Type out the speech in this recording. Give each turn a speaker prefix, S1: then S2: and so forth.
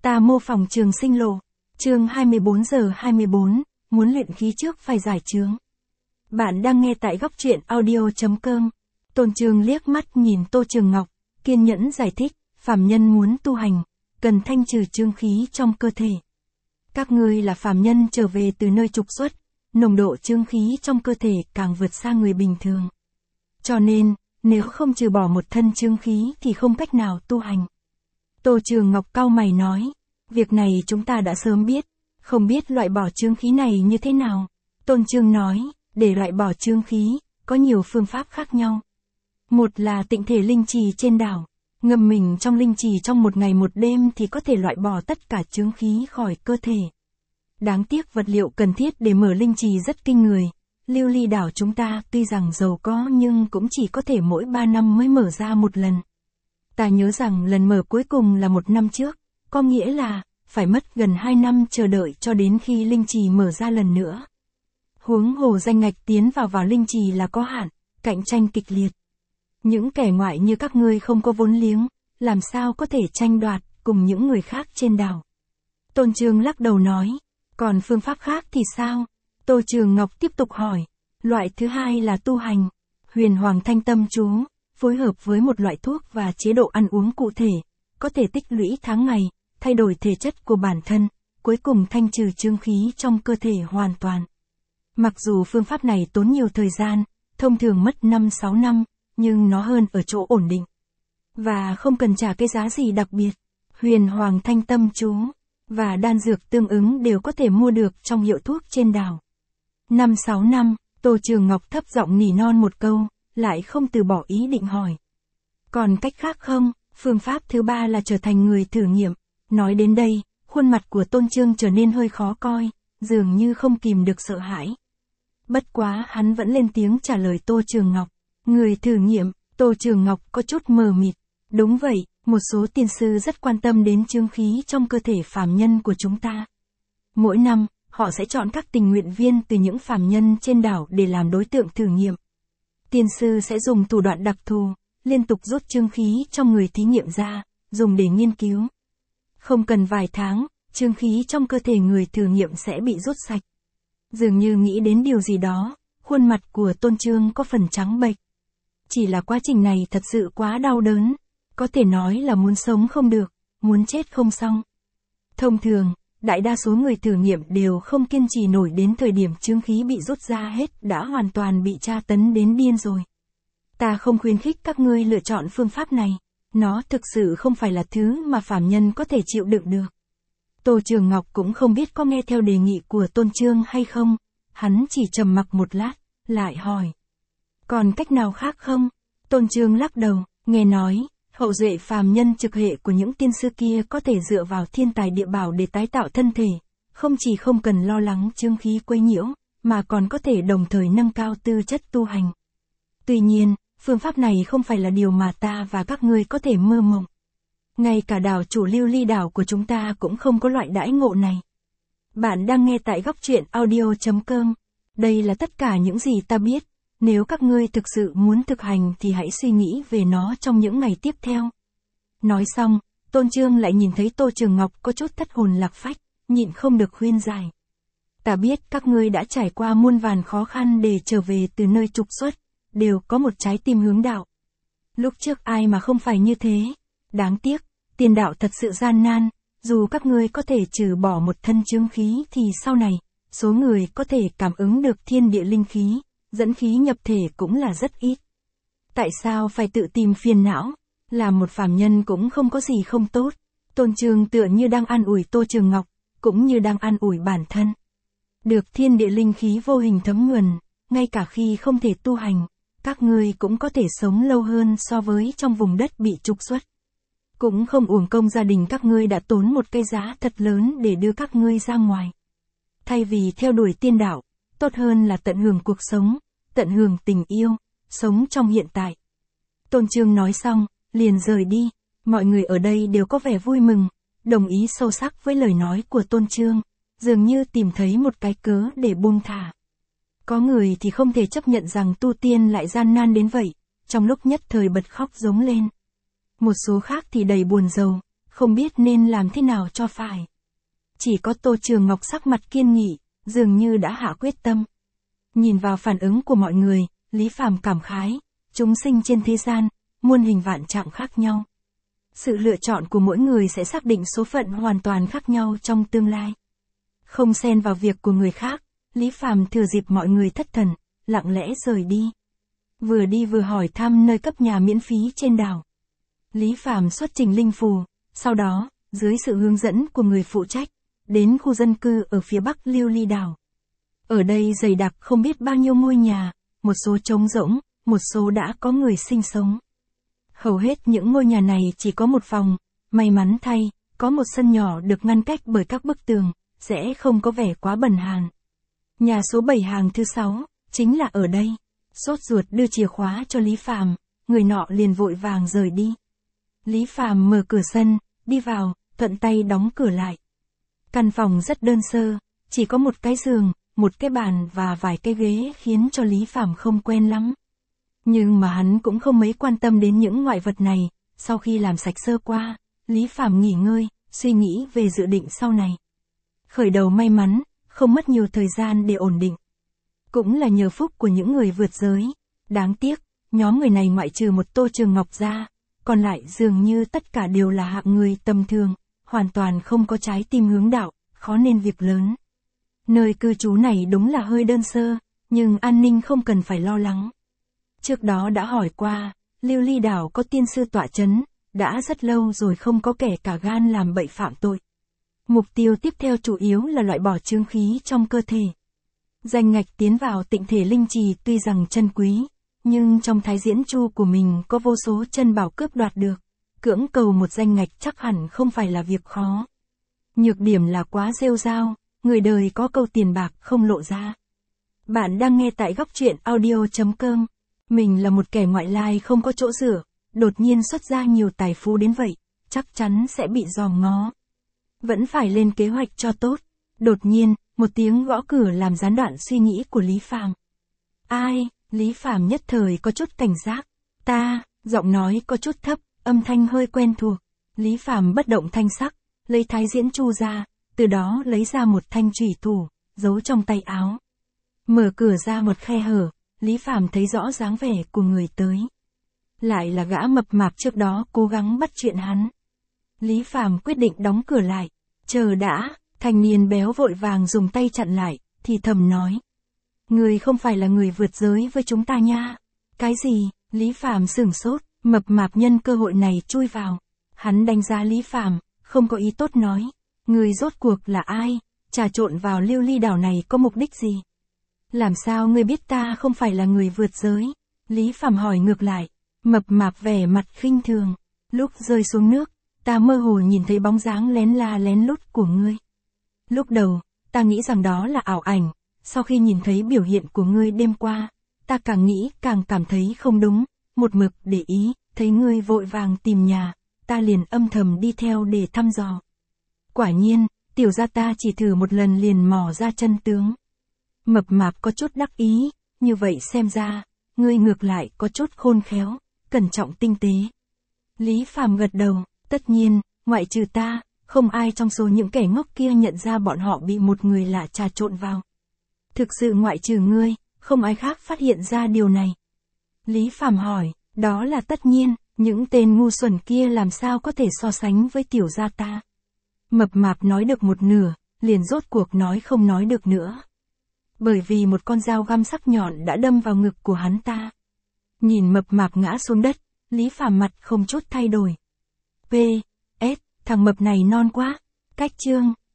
S1: Ta mô phỏng trường sinh lộ. Chương 24 giờ 24, muốn luyện khí trước phải giải chướng. Bạn đang nghe tại góc truyện audio.com. Tôn Trường liếc mắt nhìn Tô Trường Ngọc, kiên nhẫn giải thích, phàm nhân muốn tu hành, cần thanh trừ chương khí trong cơ thể. Các ngươi là phàm nhân trở về từ nơi trục xuất, nồng độ chương khí trong cơ thể càng vượt xa người bình thường. Cho nên, nếu không trừ bỏ một thân chương khí thì không cách nào tu hành. Tô Trường Ngọc cau mày nói, việc này chúng ta đã sớm biết, không biết loại bỏ chương khí này như thế nào. Tôn Trường nói, để loại bỏ chương khí, có nhiều phương pháp khác nhau. Một là tịnh thể linh trì trên đảo, ngâm mình trong linh trì trong một ngày một đêm thì có thể loại bỏ tất cả chương khí khỏi cơ thể. Đáng tiếc vật liệu cần thiết để mở linh trì rất kinh người. Lưu Ly đảo chúng ta tuy rằng giàu có nhưng cũng chỉ có thể mỗi 3 năm mới mở ra một lần. Ta nhớ rằng lần mở cuối cùng là 1 năm trước, có nghĩa là phải mất gần 2 năm chờ đợi cho đến khi linh trì mở ra lần nữa. Huống hồ danh ngạch tiến vào linh trì là có hạn, cạnh tranh kịch liệt. Những kẻ ngoại như các ngươi không có vốn liếng, làm sao có thể tranh đoạt cùng những người khác trên đảo. Tôn Trường lắc đầu nói, còn phương pháp khác thì sao? Tô Trường Ngọc tiếp tục hỏi, loại thứ hai là tu hành, huyền hoàng thanh tâm chú, phối hợp với một loại thuốc và chế độ ăn uống cụ thể, có thể tích lũy tháng ngày, thay đổi thể chất của bản thân, cuối cùng thanh trừ chương khí trong cơ thể hoàn toàn. Mặc dù phương pháp này tốn nhiều thời gian, thông thường mất 5-6 năm, nhưng nó hơn ở chỗ ổn định. Và không cần trả cái giá gì đặc biệt, huyền hoàng thanh tâm chú và đan dược tương ứng đều có thể mua được trong hiệu thuốc trên đảo. 5-6 năm, Tô Trường Ngọc thấp giọng nỉ non một câu, lại không từ bỏ ý định hỏi. Còn cách khác không? Phương pháp thứ ba là trở thành người thử nghiệm. Nói đến đây, khuôn mặt của Tôn Trương trở nên hơi khó coi, dường như không kìm được sợ hãi. Bất quá hắn vẫn lên tiếng trả lời Tô Trường Ngọc. Người thử nghiệm, Tô Trường Ngọc có chút mờ mịt. Đúng vậy, một số tiên sư rất quan tâm đến chương khí trong cơ thể phàm nhân của chúng ta. Mỗi năm, họ sẽ chọn các tình nguyện viên từ những phàm nhân trên đảo để làm đối tượng thử nghiệm. Tiên sư sẽ dùng thủ đoạn đặc thù, liên tục rút chương khí trong người thí nghiệm ra, dùng để nghiên cứu. Không cần vài tháng, chương khí trong cơ thể người thử nghiệm sẽ bị rút sạch. Dường như nghĩ đến điều gì đó, khuôn mặt của Tôn Trương có phần trắng bệch. Chỉ là quá trình này thật sự quá đau đớn, có thể nói là muốn sống không được, muốn chết không xong. Thông thường, đại đa số người thử nghiệm đều không kiên trì nổi đến thời điểm chương khí bị rút ra hết đã hoàn toàn bị tra tấn đến điên rồi. Ta không khuyến khích các ngươi lựa chọn phương pháp này, nó thực sự không phải là thứ mà phàm nhân có thể chịu đựng được. Tô Trường Ngọc cũng không biết có nghe theo đề nghị của Tôn Trương hay không, hắn chỉ trầm mặc một lát, lại hỏi. Còn cách nào khác không? Tôn Trương lắc đầu, nghe nói, hậu duệ phàm nhân trực hệ của những tiên sư kia có thể dựa vào thiên tài địa bảo để tái tạo thân thể, không chỉ không cần lo lắng chương khí quấy nhiễu, mà còn có thể đồng thời nâng cao tư chất tu hành. Tuy nhiên, phương pháp này không phải là điều mà ta và các ngươi có thể mơ mộng. Ngay cả đảo chủ Lưu Ly đảo của chúng ta cũng không có loại đãi ngộ này. Bạn đang nghe tại góc truyện audio.com. Đây là tất cả những gì ta biết. Nếu các ngươi thực sự muốn thực hành thì hãy suy nghĩ về nó trong những ngày tiếp theo. Nói xong, Tôn Trương lại nhìn thấy Tô Trường Ngọc có chút thất hồn lạc phách, nhịn không được khuyên giải. Ta biết các ngươi đã trải qua muôn vàn khó khăn để trở về từ nơi trục xuất, đều có một trái tim hướng đạo. Lúc trước ai mà không phải như thế. Đáng tiếc, tiền đạo thật sự gian nan, dù các ngươi có thể trừ bỏ một thân chương khí thì sau này, số người có thể cảm ứng được thiên địa linh khí, dẫn khí nhập thể cũng là rất ít. Tại sao phải tự tìm phiền não? Làm một phàm nhân cũng không có gì không tốt. Tôn Trương tựa như đang an ủi Tô Trường Ngọc, cũng như đang an ủi bản thân. Được thiên địa linh khí vô hình thấm nhuần, ngay cả khi không thể tu hành, các ngươi cũng có thể sống lâu hơn so với trong vùng đất bị trục xuất. Cũng không uổng công gia đình các ngươi đã tốn một cái giá thật lớn để đưa các ngươi ra ngoài. Thay vì theo đuổi tiên đạo, tốt hơn là tận hưởng cuộc sống, tận hưởng tình yêu, sống trong hiện tại. Tôn Trương nói xong, liền rời đi. Mọi người ở đây đều có vẻ vui mừng, đồng ý sâu sắc với lời nói của Tôn Trương, dường như tìm thấy một cái cớ để buông thả. Có người thì không thể chấp nhận rằng tu tiên lại gian nan đến vậy, trong lúc nhất thời bật khóc giống lên. Một số khác thì đầy buồn rầu, không biết nên làm thế nào cho phải. Chỉ có Tô Trường Ngọc sắc mặt kiên nghị, dường như đã hạ quyết tâm. Nhìn vào phản ứng của mọi người, Lý Phàm cảm khái, chúng sinh trên thế gian, muôn hình vạn trạng khác nhau. Sự lựa chọn của mỗi người sẽ xác định số phận hoàn toàn khác nhau trong tương lai. Không xen vào việc của người khác, Lý Phàm thừa dịp mọi người thất thần, lặng lẽ rời đi. Vừa đi vừa hỏi thăm nơi cấp nhà miễn phí trên đảo. Lý Phàm xuất trình linh phù, sau đó, dưới sự hướng dẫn của người phụ trách, đến khu dân cư ở phía bắc Lưu Ly đảo. Ở đây dày đặc không biết bao nhiêu ngôi nhà, một số trống rỗng, một số đã có người sinh sống. Hầu hết những ngôi nhà này chỉ có một phòng, may mắn thay, có một sân nhỏ được ngăn cách bởi các bức tường, sẽ không có vẻ quá bẩn hàn. Nhà số 7 hàng thứ 6, chính là ở đây. Sốt ruột đưa chìa khóa cho Lý Phàm, người nọ liền vội vàng rời đi. Lý Phàm mở cửa sân, đi vào, thuận tay đóng cửa lại. Căn phòng rất đơn sơ, chỉ có một cái giường, một cái bàn và vài cái ghế khiến cho Lý Phàm không quen lắm. Nhưng mà hắn cũng không mấy quan tâm đến những ngoại vật này, sau khi làm sạch sơ qua, Lý Phàm nghỉ ngơi, suy nghĩ về dự định sau này. Khởi đầu may mắn, không mất nhiều thời gian để ổn định. Cũng là nhờ phúc của những người vượt giới. Đáng tiếc, nhóm người này ngoại trừ một Tô Trường Ngọc ra, còn lại dường như tất cả đều là hạng người tầm thường, hoàn toàn không có trái tim hướng đạo, khó nên việc lớn. Nơi cư trú này đúng là hơi đơn sơ, nhưng an ninh không cần phải lo lắng. Trước đó đã hỏi qua, Lưu Ly đảo có tiên sư tọa chấn, đã rất lâu rồi không có kẻ cả gan làm bậy phạm tội. Mục tiêu tiếp theo chủ yếu là loại bỏ chướng khí trong cơ thể. Danh ngạch tiến vào Tịnh Thể Linh Trì tuy rằng chân quý, nhưng trong Thái Diễn Chu của mình có vô số chân bảo cướp đoạt được. Cưỡng cầu một danh ngạch chắc hẳn không phải là việc khó. Nhược điểm là quá rêu rao, người đời có câu tiền bạc không lộ ra. Bạn đang nghe tại góc truyện audio.com. Mình là một kẻ ngoại lai không có chỗ dựa, đột nhiên xuất ra nhiều tài phú đến vậy, chắc chắn sẽ bị dòm ngó. Vẫn phải lên kế hoạch cho tốt. Đột nhiên, một tiếng gõ cửa làm gián đoạn suy nghĩ của Lý Phàm. Ai? Lý Phàm nhất thời có chút cảnh giác. Ta, giọng nói có chút thấp, âm thanh hơi quen thuộc. Lý Phàm bất động thanh sắc, lấy Thái Diễn Chu ra, từ đó lấy ra một thanh chủy thủ, giấu trong tay áo. Mở cửa ra một khe hở, Lý Phàm thấy rõ dáng vẻ của người tới. Lại là gã mập mạp trước đó cố gắng bắt chuyện hắn. Lý Phàm quyết định đóng cửa lại. Chờ đã, thanh niên béo vội vàng dùng tay chặn lại, thì thầm nói. Người không phải là người vượt giới với chúng ta nha. Cái gì? Lý Phàm sửng sốt, mập mạp nhân cơ hội này chui vào. Hắn đánh giá Lý Phàm, không có ý tốt nói. Người rốt cuộc là ai? Trà trộn vào Lưu Ly đảo này có mục đích gì? Làm sao ngươi biết ta không phải là người vượt giới? Lý Phàm hỏi ngược lại. Mập mạp vẻ mặt khinh thường. Lúc rơi xuống nước, ta mơ hồ nhìn thấy bóng dáng lén la lén lút của ngươi. Lúc đầu, ta nghĩ rằng đó là ảo ảnh, sau khi nhìn thấy biểu hiện của ngươi đêm qua, ta càng nghĩ càng cảm thấy không đúng, một mực để ý, thấy ngươi vội vàng tìm nhà, ta liền âm thầm đi theo để thăm dò. Quả nhiên, tiểu gia ta chỉ thử một lần liền mò ra chân tướng. Mập mạp có chút đắc ý, như vậy xem ra, ngươi ngược lại có chút khôn khéo, cẩn trọng tinh tế. Lý Phàm gật đầu, tất nhiên, ngoại trừ ta, không ai trong số những kẻ ngốc kia nhận ra bọn họ bị một người lạ trà trộn vào. Thực sự ngoại trừ ngươi, không ai khác phát hiện ra điều này. Lý Phàm hỏi, đó là tất nhiên, những tên ngu xuẩn kia làm sao có thể so sánh với tiểu gia ta. Mập mạp nói được một nửa, liền rốt cuộc nói không nói được nữa. Bởi vì một con dao găm sắc nhọn đã đâm vào ngực của hắn ta. Nhìn mập mạp ngã xuống đất, Lý Phàm mặt không chút thay đổi. P.S. Thằng mập này non quá. Cách chương.